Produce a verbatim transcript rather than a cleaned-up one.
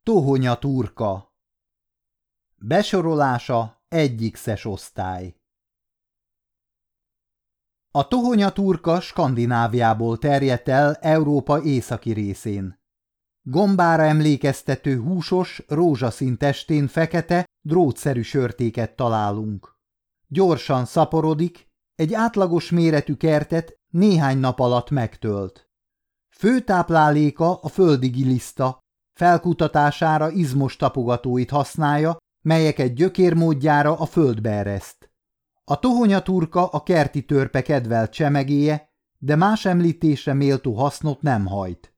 Tohonyaturka. Besorolása egy X-es osztály. A tohonyaturka Skandináviából terjedt el Európa északi részén. Gombára emlékeztető húsos, rózsaszín testén fekete, drótszerű sörtéket találunk. Gyorsan szaporodik, egy átlagos méretű kertet néhány nap alatt megtölt. Fő tápláléka a földi giliszta, felkutatására izmos tapogatóit használja, melyeket gyökérmódjára a földbe ereszt. A tohonyaturka a kerti törpe kedvelt csemegéje, de más említésre méltó hasznot nem hajt.